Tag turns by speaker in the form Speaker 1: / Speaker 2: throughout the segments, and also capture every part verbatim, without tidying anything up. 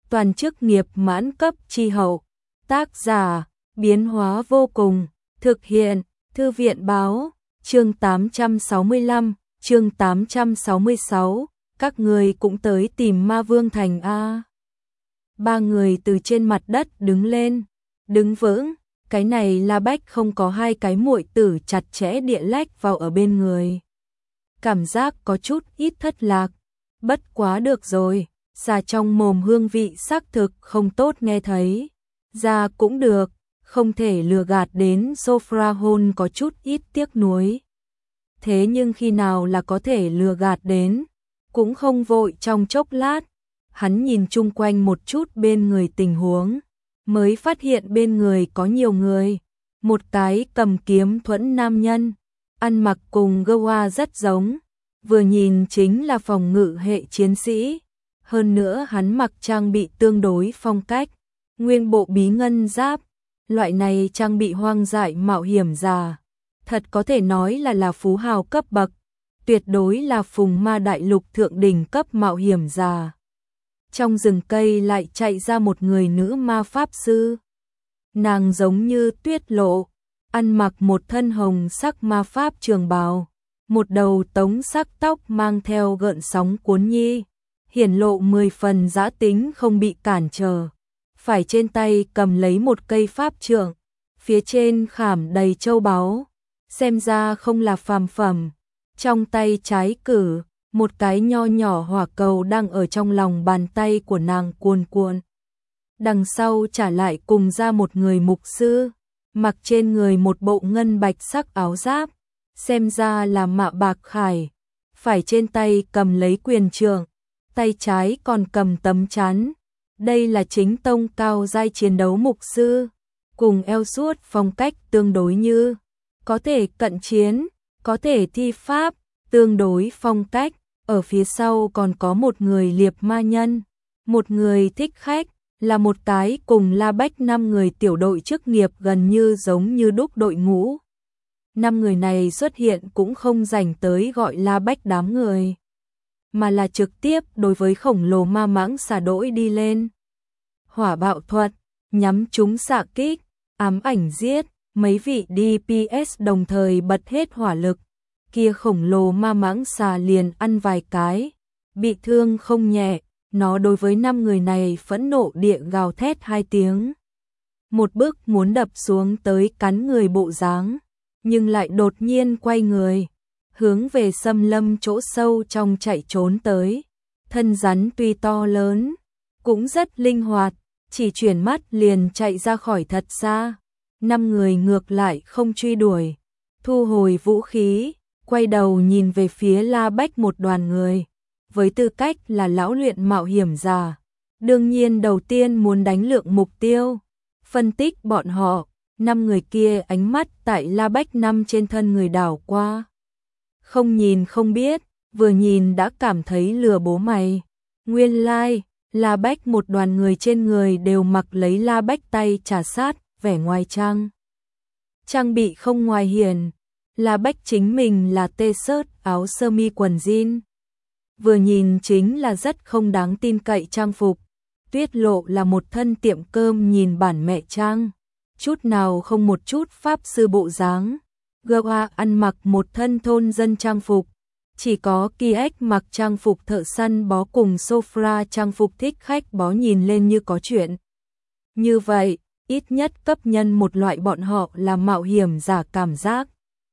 Speaker 1: toàn chức nghiệp mãn cấp chi hậu. Tác giả, biến hóa vô cùng, thực hiện, Thư viện báo, chương tám trăm sáu mươi lăm, chương tám trăm sáu mươi sáu, các người cũng tới tìm Ma Vương Thành a. Ba người từ trên mặt đất đứng lên, đứng vững, cái này La Bách không có hai cái muội tử chặt chẽ địa lách vào ở bên người. Cảm giác có chút ít thất lạc, bất quá được rồi, ra trong mồm hương vị xác thực không tốt nghe thấy. Ra cũng được, không thể lừa gạt đến Sophra Hôn có chút ít tiếc nuối. Thế nhưng khi nào là có thể lừa gạt đến, cũng không vội trong chốc lát. Hắn nhìn chung quanh một chút bên người tình huống, mới phát hiện bên người có nhiều người. Một cái cầm kiếm thuẫn nam nhân, ăn mặc cùng Gowa rất giống, vừa nhìn chính là phòng ngự hệ chiến sĩ. Hơn nữa hắn mặc trang bị tương đối phong cách, nguyên bộ bí ngân giáp, loại này trang bị hoang dại mạo hiểm giả, thật có thể nói là là phú hào cấp bậc, tuyệt đối là phùng ma đại lục thượng đỉnh cấp mạo hiểm giả. Trong rừng cây lại chạy ra một người nữ ma pháp sư. Nàng giống như tuyết lộ, ăn mặc một thân hồng sắc ma pháp trường bào, một đầu tống sắc tóc mang theo gợn sóng cuốn nhi, hiển lộ mười phần dã tính không bị cản trở. Phải trên tay cầm lấy một cây pháp trượng, phía trên khảm đầy châu báu, xem ra không là phàm phẩm. Trong tay trái cử, một cái nho nhỏ hỏa cầu đang ở trong lòng bàn tay của nàng cuồn cuộn. Đằng sau trả lại cùng ra một người mục sư, mặc trên người một bộ ngân bạch sắc áo giáp, xem ra là Mạ Bạc Khải. Phải trên tay cầm lấy quyền trượng, tay trái còn cầm tấm chắn. Đây là chính tông cao giai chiến đấu mục sư, cùng eo suốt phong cách tương đối như, có thể cận chiến, có thể thi pháp, tương đối phong cách. Ở phía sau còn có một người liệp ma nhân, một người thích khách, là một cái cùng La Bách năm người tiểu đội chức nghiệp gần như giống như đúc đội ngũ. Năm người này xuất hiện cũng không dành tới gọi La Bách đám người, mà là trực tiếp đối với khổng lồ ma mãng xà đỗi đi lên. Hỏa bạo thuật, nhắm chúng xạ kích, ám ảnh giết, mấy vị đê pê ét đồng thời bật hết hỏa lực. Kia khổng lồ ma mãng xà liền ăn vài cái, bị thương không nhẹ. Nó đối với năm người này phẫn nộ địa gào thét hai tiếng, một bước muốn đập xuống tới cắn người bộ dáng, nhưng lại đột nhiên quay người, hướng về xâm lâm chỗ sâu trong chạy trốn tới. Thân rắn tuy to lớn, cũng rất linh hoạt, chỉ chuyển mắt liền chạy ra khỏi thật xa. Năm người ngược lại không truy đuổi, thu hồi vũ khí, quay đầu nhìn về phía La Bách một đoàn người. Với tư cách là lão luyện mạo hiểm giả, đương nhiên đầu tiên muốn đánh lượng mục tiêu, phân tích bọn họ. Năm người kia ánh mắt tại La Bách năm trên thân người đảo qua, không nhìn không biết, vừa nhìn đã cảm thấy lừa bố mày. Nguyên lai, like, La Bách một đoàn người trên người đều mặc lấy La Bách tay trà sát, vẻ ngoài trang. Trang bị không ngoài hiền, La Bách chính mình là t-shirt, áo sơ mi quần jean. Vừa nhìn chính là rất không đáng tin cậy trang phục. Tuyết lộ là một thân tiệm cơm nhìn bản mẹ trang, chút nào không một chút pháp sư bộ dáng. Gowa ăn mặc một thân thôn dân trang phục, chỉ có Kiek mặc trang phục thợ săn bó cùng Sophra trang phục thích khách bó nhìn lên như có chuyện. Như vậy, ít nhất cấp nhân một loại bọn họ là mạo hiểm giả cảm giác.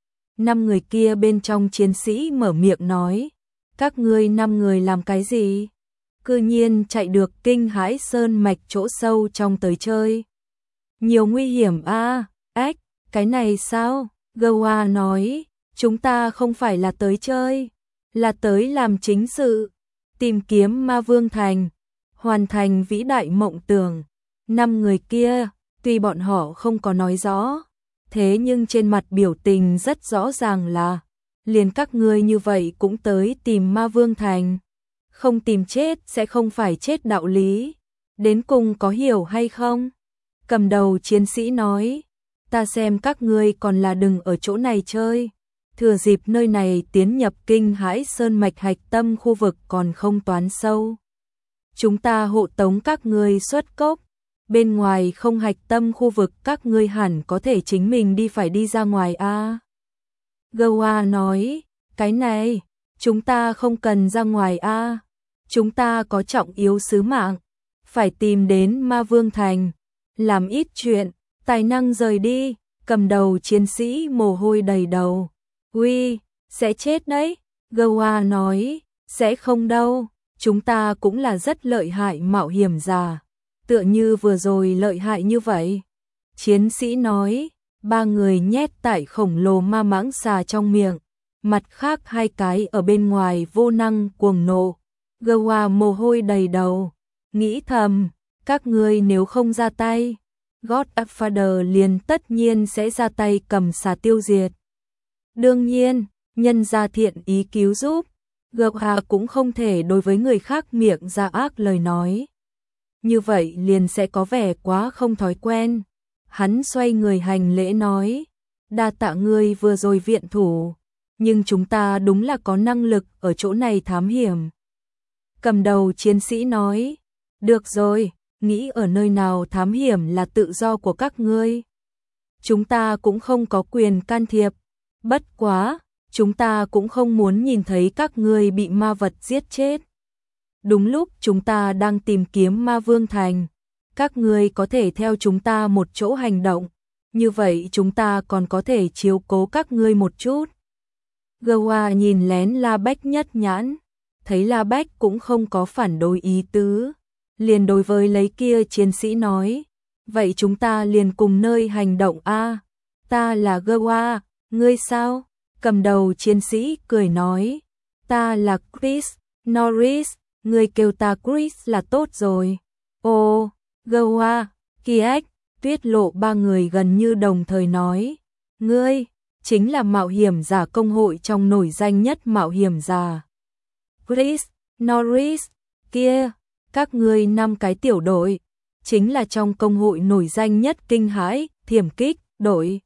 Speaker 1: Năm người kia bên trong chiến sĩ mở miệng nói, các ngươi năm người làm cái gì? Cư nhiên chạy được kinh hãi sơn mạch chỗ sâu trong tới chơi. Nhiều nguy hiểm a, à, ếch, cái này sao? Gowa nói, chúng ta không phải là tới chơi, là tới làm chính sự, tìm kiếm Ma Vương Thành, hoàn thành vĩ đại mộng tưởng. Năm người kia, tuy bọn họ không có nói rõ, thế nhưng trên mặt biểu tình rất rõ ràng là, liền các ngươi như vậy cũng tới tìm Ma Vương Thành, không tìm chết sẽ không phải chết đạo lý, đến cùng có hiểu hay không? Cầm đầu chiến sĩ nói, ta xem các ngươi còn là đừng ở chỗ này chơi, thừa dịp nơi này tiến nhập kinh hãi sơn mạch hạch tâm khu vực còn không toán sâu. chúng ta hộ tống các ngươi xuất cốc. Bên ngoài không hạch tâm khu vực các ngươi hẳn có thể chính mình đi phải đi ra ngoài a. À? Gowa nói, cái này, chúng ta không cần ra ngoài a. À? Chúng ta có trọng yếu sứ mạng, phải tìm đến Ma Vương Thành, làm ít chuyện, tài năng rời đi. Cầm đầu chiến sĩ mồ hôi đầy đầu. Uy, sẽ chết đấy. Gowa nói, sẽ không đâu, chúng ta cũng là rất lợi hại mạo hiểm giả. Tựa như vừa rồi lợi hại như vậy. Chiến sĩ nói, ba người nhét tại khổng lồ ma mãng xà trong miệng, mặt khác hai cái ở bên ngoài vô năng cuồng nộ. Gowa mồ hôi đầy đầu, nghĩ thầm, các ngươi nếu không ra tay, Godfather liền tất nhiên sẽ ra tay cầm xà tiêu diệt. Đương nhiên, nhân ra thiện ý cứu giúp, Gowa cũng không thể đối với người khác miệng ra ác lời nói. Như vậy liền sẽ có vẻ quá không thói quen. Hắn xoay người hành lễ nói, đa tạ ngươi vừa rồi viện thủ, nhưng chúng ta đúng là có năng lực ở chỗ này thám hiểm. Cầm đầu chiến sĩ nói, được rồi, nghĩ ở nơi nào thám hiểm là tự do của các ngươi. Chúng ta cũng không có quyền can thiệp, bất quá, chúng ta cũng không muốn nhìn thấy các ngươi bị ma vật giết chết. Đúng lúc chúng ta đang tìm kiếm Ma Vương Thành, các ngươi có thể theo chúng ta một chỗ hành động, như vậy chúng ta còn có thể chiếu cố các ngươi một chút. Gowa nhìn lén La Bách nhất nhãn, thấy La Bách cũng không có phản đối ý tứ, liền đối với lấy kia chiến sĩ nói, vậy chúng ta liền cùng nơi hành động a. Ta là Gowa, ngươi sao? Cầm đầu chiến sĩ cười nói, ta là Chris Norris, ngươi kêu ta Chris là tốt rồi. Ồ, Gowa, Kiek, Tuyết Lộ ba người gần như đồng thời nói, ngươi chính là mạo hiểm giả công hội trong nổi danh nhất mạo hiểm giả. Chris Norris, kia, các ngươi năm cái tiểu đội, chính là trong công hội nổi danh nhất kinh hãi, thiểm kích, đội.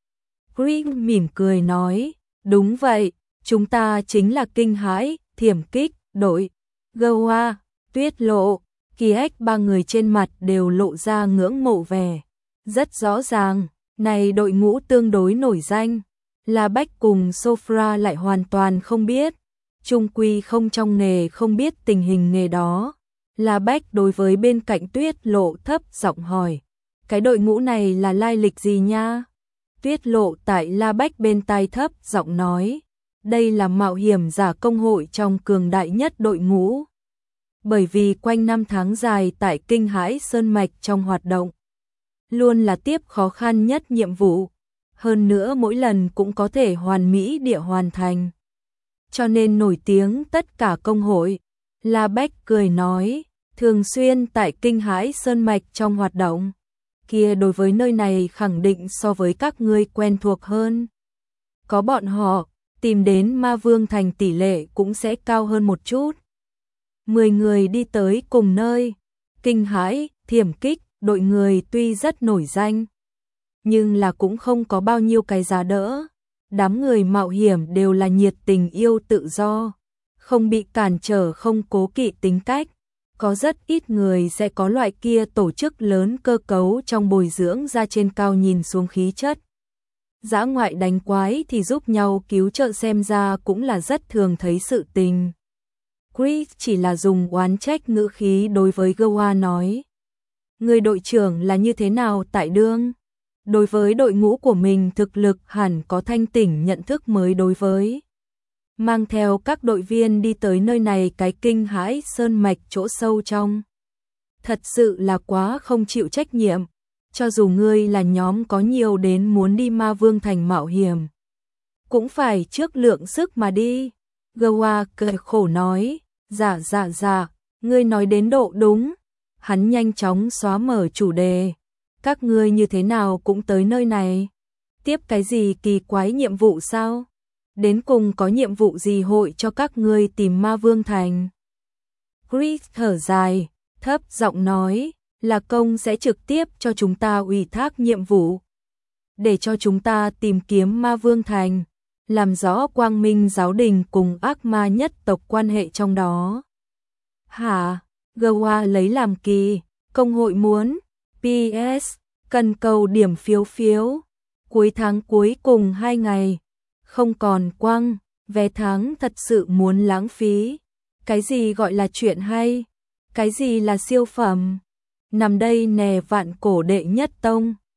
Speaker 1: Chris mỉm cười nói, đúng vậy, chúng ta chính là kinh hãi, thiểm kích, đội. Gowa, Tuyết Lộ, Kiek ba người trên mặt đều lộ ra ngưỡng mộ vẻ. Rất rõ ràng, này đội ngũ tương đối nổi danh, La Bách cùng Sofra lại hoàn toàn không biết. Trung quy không trong nghề không biết tình hình nghề đó. La Bách đối với bên cạnh Tuyết Lộ thấp giọng hỏi, cái đội ngũ này là lai lịch gì nha? Tuyết Lộ tại La Bách bên tai thấp giọng nói, đây là mạo hiểm giả công hội trong cường đại nhất đội ngũ. Bởi vì quanh năm tháng dài tại kinh hãi sơn mạch trong hoạt động, luôn là tiếp khó khăn nhất nhiệm vụ, hơn nữa mỗi lần cũng có thể hoàn mỹ địa hoàn thành. Cho nên nổi tiếng tất cả công hội. La Bách cười nói, thường xuyên tại kinh hãi sơn mạch trong hoạt động, kia đối với nơi này khẳng định so với các ngươi quen thuộc hơn. Có bọn họ, tìm đến Ma Vương Thành tỷ lệ cũng sẽ cao hơn một chút. Mười người đi tới cùng nơi, kinh hãi, thiểm kích, đội người tuy rất nổi danh, nhưng là cũng không có bao nhiêu cái giá đỡ. Đám người mạo hiểm đều là nhiệt tình yêu tự do, không bị cản trở, không cố kỵ tính cách. Có rất ít người sẽ có loại kia tổ chức lớn cơ cấu trong bồi dưỡng ra trên cao nhìn xuống khí chất. Dã ngoại đánh quái thì giúp nhau cứu trợ xem ra cũng là rất thường thấy sự tình. Chris chỉ là dùng oán trách ngữ khí đối với Gowa nói, người đội trưởng là như thế nào tại đương? Đối với đội ngũ của mình thực lực hẳn có thanh tỉnh nhận thức mới đối với. Mang theo các đội viên đi tới nơi này cái kinh hãi sơn mạch chỗ sâu trong. Thật sự là quá không chịu trách nhiệm, cho dù ngươi là nhóm có nhiều đến muốn đi Ma Vương Thành mạo hiểm, cũng phải trước lượng sức mà đi. Gowa cười khổ nói, dạ dạ dạ, ngươi nói đến độ đúng. Hắn nhanh chóng xóa mở chủ đề. Các ngươi như thế nào cũng tới nơi này? Tiếp cái gì kỳ quái nhiệm vụ sao? Đến cùng có nhiệm vụ gì hội cho các ngươi tìm Ma Vương Thành? Chris thở dài, thấp giọng nói, là công sẽ trực tiếp cho chúng ta ủy thác nhiệm vụ, để cho chúng ta tìm kiếm Ma Vương Thành, làm rõ Quang Minh giáo đình cùng ác ma nhất tộc quan hệ trong đó. Hả? Goa lấy làm kỳ, công hội muốn. pê ét. Cần cầu điểm phiếu phiếu. Cuối tháng cuối cùng hai ngày. Không còn quăng, vé tháng thật sự muốn lãng phí. Cái gì gọi là chuyện hay? Cái gì là siêu phẩm? Nằm đây nè vạn cổ đệ nhất tông.